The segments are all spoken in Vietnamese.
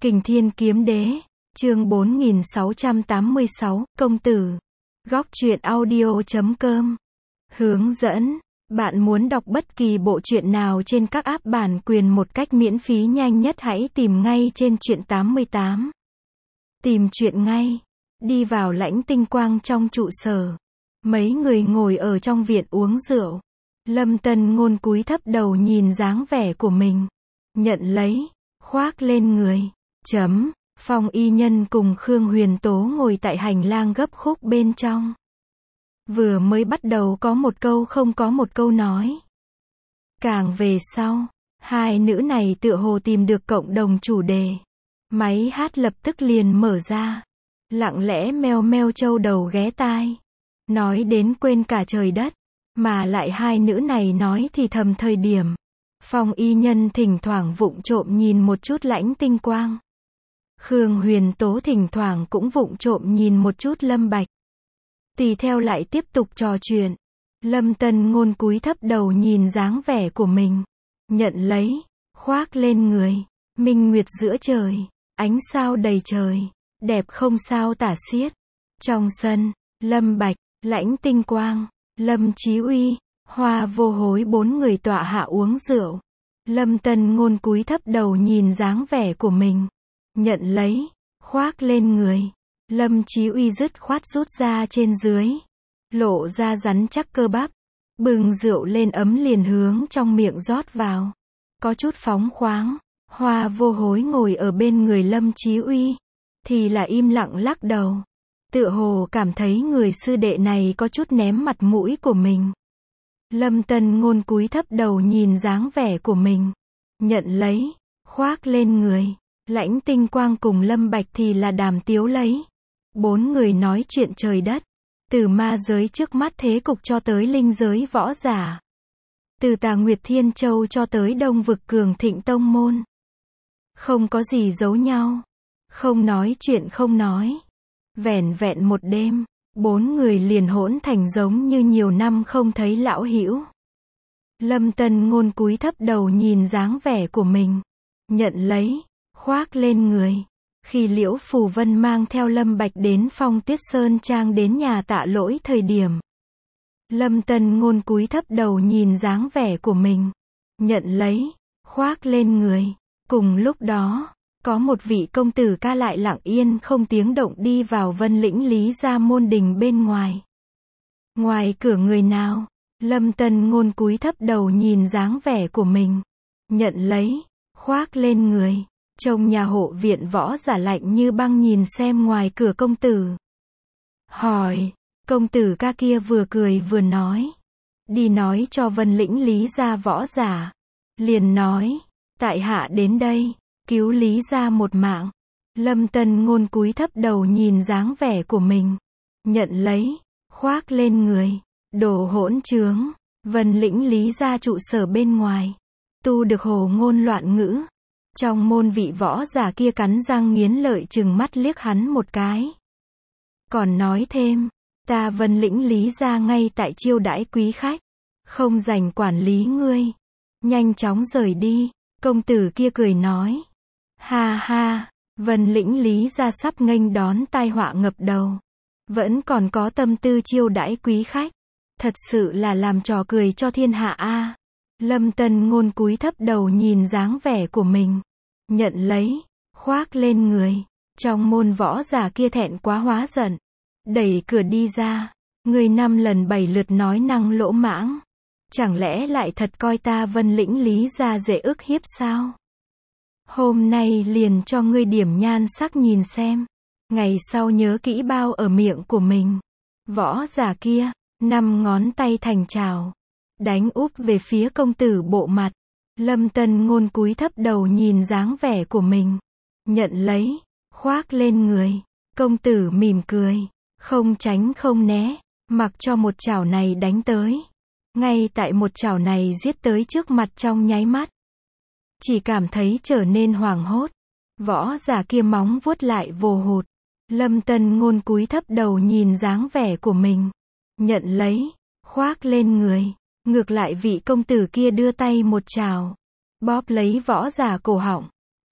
Kình Thiên Kiếm Đế, chương 4686, công tử. Góc truyện audio.com. Hướng dẫn. Bạn muốn đọc bất kỳ bộ truyện nào trên các app bản quyền một cách miễn phí nhanh nhất hãy tìm ngay trên truyện 88. Tìm truyện ngay. Đi vào lãnh tinh quang trong trụ sở. Mấy người ngồi ở trong viện uống rượu. Lâm Tân Ngôn cúi thấp đầu nhìn dáng vẻ của mình. Nhận lấy, khoác lên người. Phong Y Nhân cùng Khương Huyền Tố ngồi tại hành lang gấp khúc bên trong. Vừa mới bắt đầu có một câu không có một câu nói. Càng về sau, hai nữ này tựa hồ tìm được cộng đồng chủ đề. Máy hát lập tức liền mở ra. Lặng lẽ meo meo châu đầu ghé tai. Nói đến quên cả trời đất. Mà lại hai nữ này nói thì thầm thời điểm. Phong Y Nhân thỉnh thoảng vụng trộm nhìn một chút lãnh tinh quang. Khương Huyền Tố thỉnh thoảng cũng vụng trộm nhìn một chút Lâm Bạch. Tùy theo lại tiếp tục trò chuyện. Lâm Tân Ngôn cúi thấp đầu nhìn dáng vẻ của mình. Nhận lấy, khoác lên người. Minh nguyệt giữa trời, ánh sao đầy trời, đẹp không sao tả xiết. Trong sân, Lâm Bạch, lãnh tinh quang, Lâm Chí Uy, Hoa Vô Hối bốn người tọa hạ uống rượu. Lâm Tân Ngôn cúi thấp đầu nhìn dáng vẻ của mình. Nhận lấy, khoác lên người. Lâm Chí Uy dứt khoát rút ra trên dưới. Lộ ra rắn chắc cơ bắp. Bừng rượu lên ấm liền hướng trong miệng rót vào. Có chút phóng khoáng. Hoa Vô Hối ngồi ở bên người Lâm Chí Uy. Thì là im lặng lắc đầu. Tựa hồ cảm thấy người sư đệ này có chút ném mặt mũi của mình. Lâm Tân Ngôn cúi thấp đầu nhìn dáng vẻ của mình. Nhận lấy, khoác lên người. Lãnh tinh quang cùng Lâm Bạch thì là đàm tiếu lấy. Bốn người nói chuyện trời đất. Từ ma giới trước mắt thế cục cho tới linh giới võ giả. Từ Tà Nguyệt Thiên Châu cho tới Đông Vực cường thịnh tông môn. Không có gì giấu nhau. Không nói chuyện không nói. Vẻn vẹn một đêm. Bốn người liền hỗn thành giống như nhiều năm không thấy lão hữu. Lâm Tân Ngôn cúi thấp đầu nhìn dáng vẻ của mình. Nhận lấy, khoác lên người. Khi Liễu Phù Vân mang theo Lâm Bạch đến Phong Tuyết Sơn Trang đến nhà Tạ Lỗi thời điểm. Lâm Tân Ngôn cúi thấp đầu nhìn dáng vẻ của mình. Nhận lấy, khoác lên người. Cùng lúc đó, có một vị công tử ca lại lặng yên không tiếng động đi vào Vân Lĩnh Lý gia môn đình bên ngoài. Ngoài cửa người nào? Lâm Tân Ngôn cúi thấp đầu nhìn dáng vẻ của mình. Nhận lấy, khoác lên người. Trông nhà hộ viện võ giả lạnh như băng nhìn xem ngoài cửa công tử. Hỏi, công tử ca kia vừa cười vừa nói. Đi nói cho Vân Lĩnh Lý gia võ giả. Liền nói, tại hạ đến đây, cứu Lý gia một mạng. Lâm Tân Ngôn cúi thấp đầu nhìn dáng vẻ của mình. Nhận lấy, khoác lên người. Đồ hỗn trướng. Vân Lĩnh Lý gia trụ sở bên ngoài. Tu được hồ ngôn loạn ngữ. Trong môn vị võ giả kia cắn răng nghiến lợi trừng mắt liếc hắn một cái. Còn nói thêm, ta Vân Lĩnh Lý gia ngay tại chiêu đãi quý khách. Không rảnh quản lý ngươi. Nhanh chóng rời đi. Công tử kia cười nói. Ha ha, Vân Lĩnh Lý gia sắp nghênh đón tai họa ngập đầu. Vẫn còn có tâm tư chiêu đãi quý khách. Thật sự là làm trò cười cho thiên hạ a. Lâm Tân Ngôn cúi thấp đầu nhìn dáng vẻ của mình. Nhận lấy, khoác lên người. Trong môn võ giả kia thẹn quá hóa giận. Đẩy cửa đi ra. Người năm lần bảy lượt nói năng lỗ mãng. Chẳng lẽ lại thật coi ta Vân Lĩnh Lý gia dễ ức hiếp sao? Hôm nay liền cho ngươi điểm nhan sắc nhìn xem. Ngày sau nhớ kỹ bao ở miệng của mình. Võ giả kia, 5 ngón tay thành trào. Đánh úp về phía công tử bộ mặt. Lâm Tân Ngôn cúi thấp đầu nhìn dáng vẻ của mình. Nhận lấy, khoác lên người. Công tử mỉm cười. Không tránh không né. Mặc cho một chảo này đánh tới. Ngay tại một chảo này giết tới trước mặt trong nháy mắt. Chỉ cảm thấy trở nên hoảng hốt. Võ giả kia móng vuốt lại vồ hụt. Lâm Tân Ngôn cúi thấp đầu nhìn dáng vẻ của mình. Nhận lấy, khoác lên người. Ngược lại vị công tử kia đưa tay một chảo. Bóp lấy võ giả cổ họng.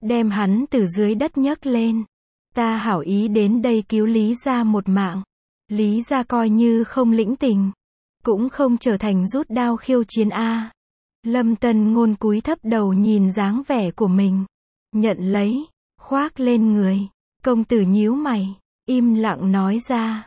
đem hắn từ dưới đất nhấc lên. Ta hảo ý đến đây cứu Lý gia một mạng. Lý gia coi như không lĩnh tình, cũng không trở thành rút đao khiêu chiến a. Lâm Tân Ngôn cúi thấp đầu nhìn dáng vẻ của mình, nhận lấy, khoác lên người. Công tử nhíu mày, im lặng nói ra,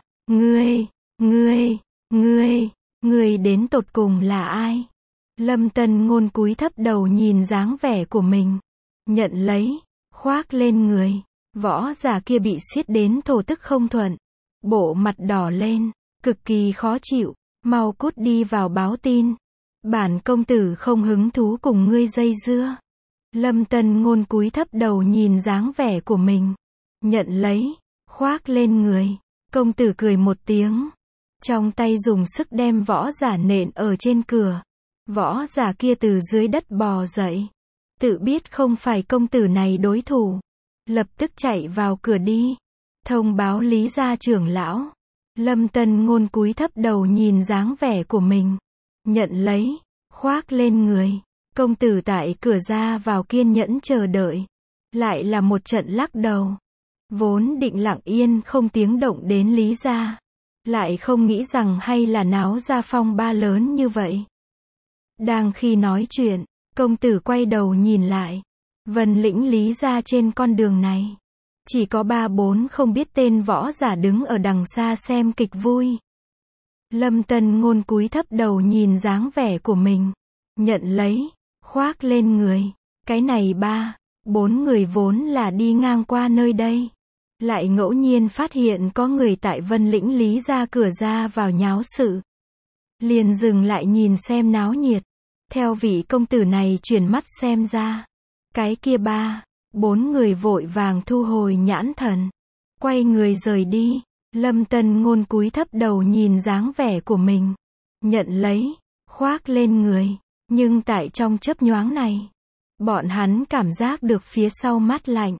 ngươi đến tột cùng là ai? Lâm Tân Ngôn cúi thấp đầu nhìn dáng vẻ của mình, nhận lấy, khoác lên người. Võ giả kia bị siết đến thổ tức không thuận, bộ mặt đỏ lên, cực kỳ khó chịu, mau cút đi vào báo tin. Bản công tử không hứng thú cùng ngươi dây dưa. Lâm Tân Ngôn cúi thấp đầu nhìn dáng vẻ của mình, nhận lấy, khoác lên người. Công tử cười một tiếng, trong tay dùng sức đem võ giả nện ở trên cửa. Võ giả kia từ dưới đất bò dậy, tự biết không phải công tử này đối thủ, lập tức chạy vào cửa đi, thông báo Lý gia trưởng lão. Lâm Tân Ngôn cúi thấp đầu nhìn dáng vẻ của mình, nhận lấy, khoác lên người. Công tử tại cửa ra vào kiên nhẫn chờ đợi, lại là một trận lắc đầu. Vốn định lặng yên không tiếng động đến Lý gia, lại không nghĩ rằng hay là náo ra phong ba lớn như vậy. Đang khi nói chuyện, công tử quay đầu nhìn lại, Vân Lĩnh Lý gia trên con đường này, chỉ có 3-4 không biết tên võ giả đứng ở đằng xa xem kịch vui. Lâm Tân Ngôn cúi thấp đầu nhìn dáng vẻ của mình, nhận lấy, khoác lên người. Cái này 3-4 người vốn là đi ngang qua nơi đây, lại ngẫu nhiên phát hiện có người tại Vân Lĩnh Lý gia cửa ra vào nháo sự, liền dừng lại nhìn xem náo nhiệt. Theo vị công tử này chuyển mắt xem ra, cái kia 3-4 người vội vàng thu hồi nhãn thần, quay người rời đi. Lâm Tân Ngôn cúi thấp đầu nhìn dáng vẻ của mình, nhận lấy, khoác lên người. Nhưng tại trong chớp nhoáng này, bọn hắn cảm giác được phía sau mát lạnh.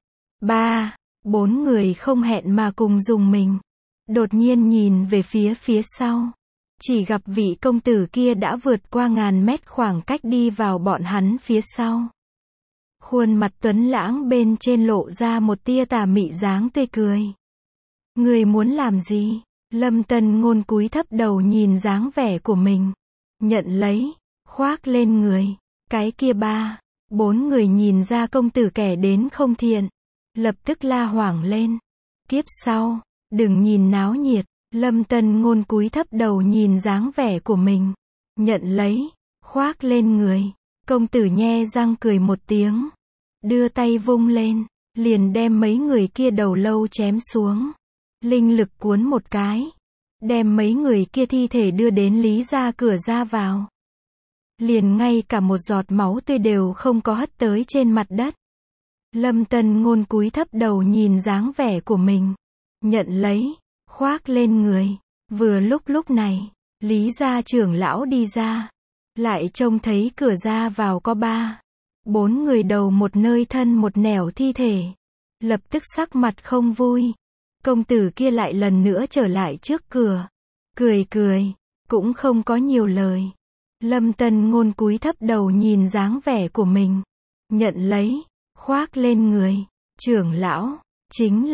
3-4 người không hẹn mà cùng dùng mình, đột nhiên nhìn về phía sau, chỉ gặp vị công tử kia đã vượt qua ngàn mét khoảng cách đi vào bọn hắn phía sau. Khuôn mặt tuấn lãng bên trên lộ ra một tia tà mị dáng tươi cười. Người muốn làm gì? Lâm Tân Ngôn cúi thấp đầu nhìn dáng vẻ của mình, nhận lấy, khoác lên người. Cái kia 3-4 người nhìn ra công tử kẻ đến không thiện, lập tức la hoảng lên. Kiếp sau, đừng nhìn náo nhiệt. Lâm Tân Ngôn cúi thấp đầu nhìn dáng vẻ của mình, nhận lấy, khoác lên người. Công tử nhe răng cười một tiếng, đưa tay vung lên, liền đem mấy người kia đầu lâu chém xuống. Linh lực cuốn một cái, đem mấy người kia thi thể đưa đến Lý gia cửa ra vào. Liền ngay cả một giọt máu tươi đều không có hất tới trên mặt đất. Lâm Tân Ngôn cúi thấp đầu nhìn dáng vẻ của mình, nhận lấy, khoác lên người. Vừa lúc này, Lý gia trưởng lão đi ra, lại trông thấy cửa ra vào có 3-4 người đầu một nơi thân một nẻo thi thể, lập tức sắc mặt không vui. Công tử kia lại lần nữa trở lại trước cửa, cười, cũng không có nhiều lời. Lâm Tân Ngôn cúi thấp đầu nhìn dáng vẻ của mình, nhận lấy, khoác lên người. Trưởng lão, chính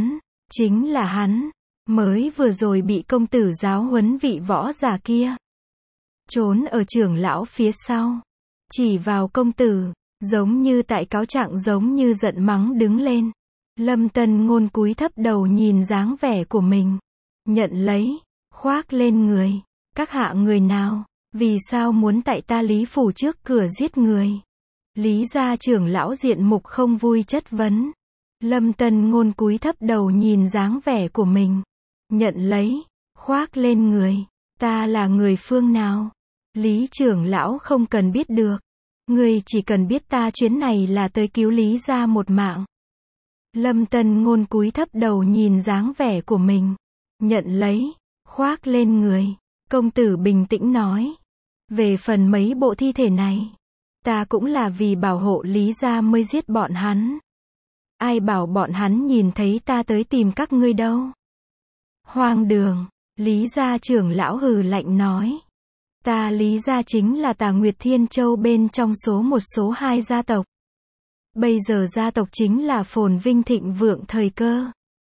là hắn, mới vừa rồi bị công tử giáo huấn vị võ giả kia. Trốn ở trưởng lão phía sau, chỉ vào công tử, giống như tại cáo trạng giống như giận mắng đứng lên. Lâm Tân Ngôn cúi thấp đầu nhìn dáng vẻ của mình, nhận lấy, khoác lên người. Các hạ người nào, vì sao muốn tại ta Lý phủ trước cửa giết người? Lý gia trưởng lão diện mục không vui chất vấn. Lâm Tân Ngôn cúi thấp đầu nhìn dáng vẻ của mình, nhận lấy, khoác lên người. Ta là người phương nào? Lý trưởng lão không cần biết được, ngươi chỉ cần biết ta chuyến này là tới cứu Lý gia một mạng. Lâm Tân Ngôn cúi thấp đầu nhìn dáng vẻ của mình, nhận lấy, khoác lên người. Công tử bình tĩnh nói, về phần mấy bộ thi thể này, ta cũng là vì bảo hộ Lý gia mới giết bọn hắn. Ai bảo bọn hắn nhìn thấy ta tới tìm các ngươi đâu? Hoang đường. Lý gia trưởng lão hừ lạnh nói, ta Lý gia chính là Tà Nguyệt Thiên Châu bên trong số 1 số 2 gia tộc. Bây giờ gia tộc chính là phồn vinh thịnh vượng thời cơ.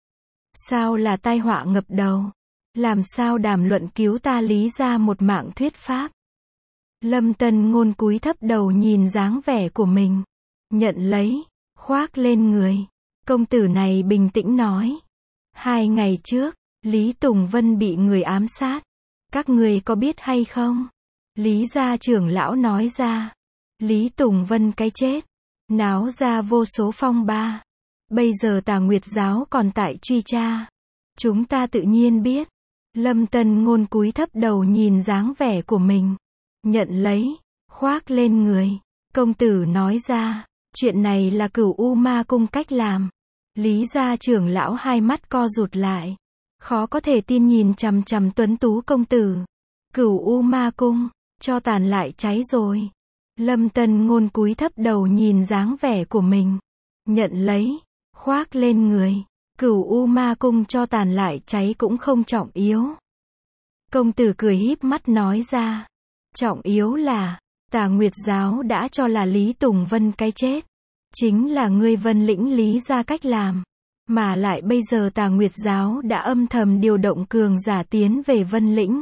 Sao là tai họa ngập đầu? Làm sao đàm luận cứu ta Lý gia một mạng thuyết pháp? Lâm Tân Ngôn cúi thấp đầu nhìn dáng vẻ của mình. Nhận lấy, khoác lên người. Công tử này bình tĩnh nói. 2 ngày trước, Lý Tùng Vân bị người ám sát. Các người có biết hay không? Lý gia trưởng lão nói ra. Lý Tùng Vân cái chết, náo ra vô số phong ba. Bây giờ Tà Nguyệt giáo còn tại truy tra. Chúng ta tự nhiên biết. Lâm Tân Ngôn cúi thấp đầu nhìn dáng vẻ của mình. Nhận lấy, khoác lên người. Công tử nói ra, chuyện này là Cửu U Ma Cung cách làm. Lý gia trưởng lão hai mắt co rụt lại. Khó có thể tin nhìn chằm chằm tuấn tú công tử. Cửu U Ma Cung, cho tàn lại cháy rồi. Lâm Tân Ngôn cúi thấp đầu nhìn dáng vẻ của mình. Nhận lấy, khoác lên người. Cửu U Ma Cung cho tàn lại cháy cũng không trọng yếu. Công tử cười híp mắt nói ra. Trọng yếu là, Tà Nguyệt giáo đã cho là Lý Tùng Vân cái chết. Chính là ngươi Vân Lĩnh Lý gia cách làm. Mà lại bây giờ Tà Nguyệt giáo đã âm thầm điều động cường giả tiến về Vân Lĩnh.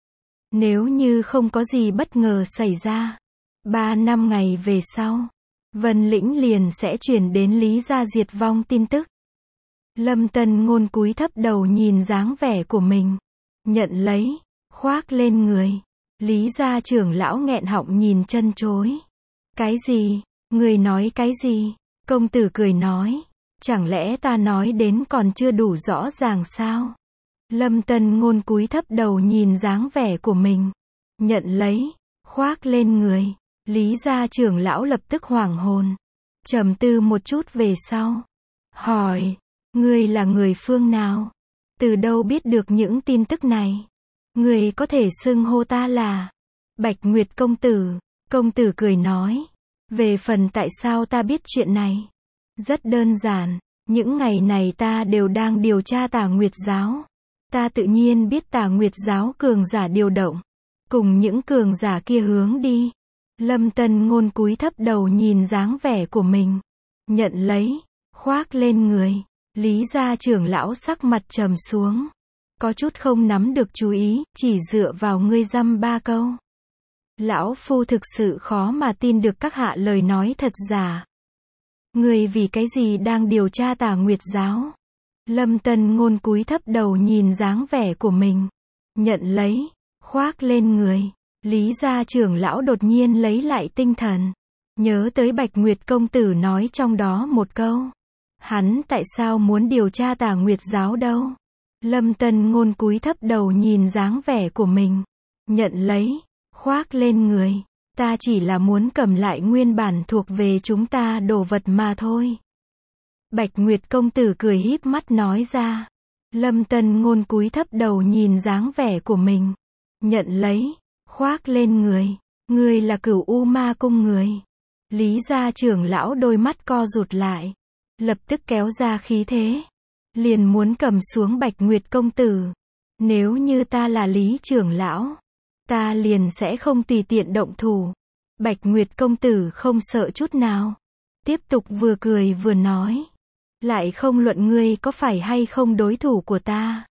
Nếu như không có gì bất ngờ xảy ra, 3 năm ngày về sau, Vân Lĩnh liền sẽ chuyển đến Lý gia diệt vong tin tức. Lâm Tân Ngôn cúi thấp đầu nhìn dáng vẻ của mình. Nhận lấy, khoác lên người. Lý gia trưởng lão nghẹn họng nhìn chân chối. Cái gì? Người nói cái gì? Công tử cười nói. Chẳng lẽ ta nói đến còn chưa đủ rõ ràng sao? Lâm Tân Ngôn cúi thấp đầu nhìn dáng vẻ của mình. Nhận lấy, khoác lên người. Lý gia trưởng lão lập tức hoảng hồn. Trầm tư một chút về sau. Hỏi, ngươi là người phương nào? Từ đâu biết được những tin tức này? Ngươi có thể xưng hô ta là Bạch Nguyệt công tử. Công tử cười nói. Về phần tại sao ta biết chuyện này? Rất đơn giản. Những ngày này ta đều đang điều tra Tà Nguyệt giáo. Ta tự nhiên biết Tà Nguyệt giáo cường giả điều động. Cùng những cường giả kia hướng đi. Lâm Tân Ngôn cúi thấp đầu nhìn dáng vẻ của mình. Nhận lấy, khoác lên người. Lý gia trưởng lão sắc mặt trầm xuống. Có chút không nắm được chú ý, chỉ dựa vào ngươi dăm 3 câu. Lão phu thực sự khó mà tin được các hạ lời nói thật giả. Ngươi vì cái gì đang điều tra Tà Nguyệt giáo? Lâm Tân Ngôn cúi thấp đầu nhìn dáng vẻ của mình. Nhận lấy, khoác lên người. Lý gia trưởng lão đột nhiên lấy lại tinh thần. Nhớ tới Bạch Nguyệt công tử nói trong đó một câu. Hắn tại sao muốn điều tra Tà Nguyệt giáo đâu? Lâm Tân Ngôn cúi thấp đầu nhìn dáng vẻ của mình. Nhận lấy, khoác lên người. Ta chỉ là muốn cầm lại nguyên bản thuộc về chúng ta đồ vật mà thôi. Bạch Nguyệt công tử cười híp mắt nói ra. Lâm Tân Ngôn cúi thấp đầu nhìn dáng vẻ của mình. Nhận lấy, khoác lên người. Ngươi là Cửu U Ma Cung người. Lý gia trưởng lão đôi mắt co rụt lại. Lập tức kéo ra khí thế. Liền muốn cầm xuống Bạch Nguyệt công tử. Nếu như ta là Lý trưởng lão, ta liền sẽ không tùy tiện động thủ. Bạch Nguyệt công tử không sợ chút nào. Tiếp tục vừa cười vừa nói. Lại không luận ngươi có phải hay không đối thủ của ta.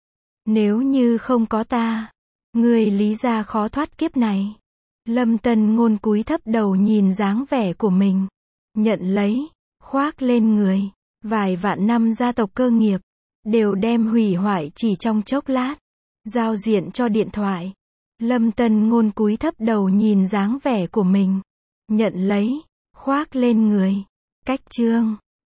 Nếu như không có ta, ngươi Lý gia khó thoát kiếp này. Lâm Tân Ngôn cúi thấp đầu nhìn dáng vẻ của mình. Nhận lấy, khoác lên người. Vài vạn năm gia tộc cơ nghiệp, đều đem hủy hoại chỉ trong chốc lát. Giao diện cho điện thoại. Lâm Tân Ngôn cúi thấp đầu nhìn dáng vẻ của mình. Nhận lấy, khoác lên người. Cách chương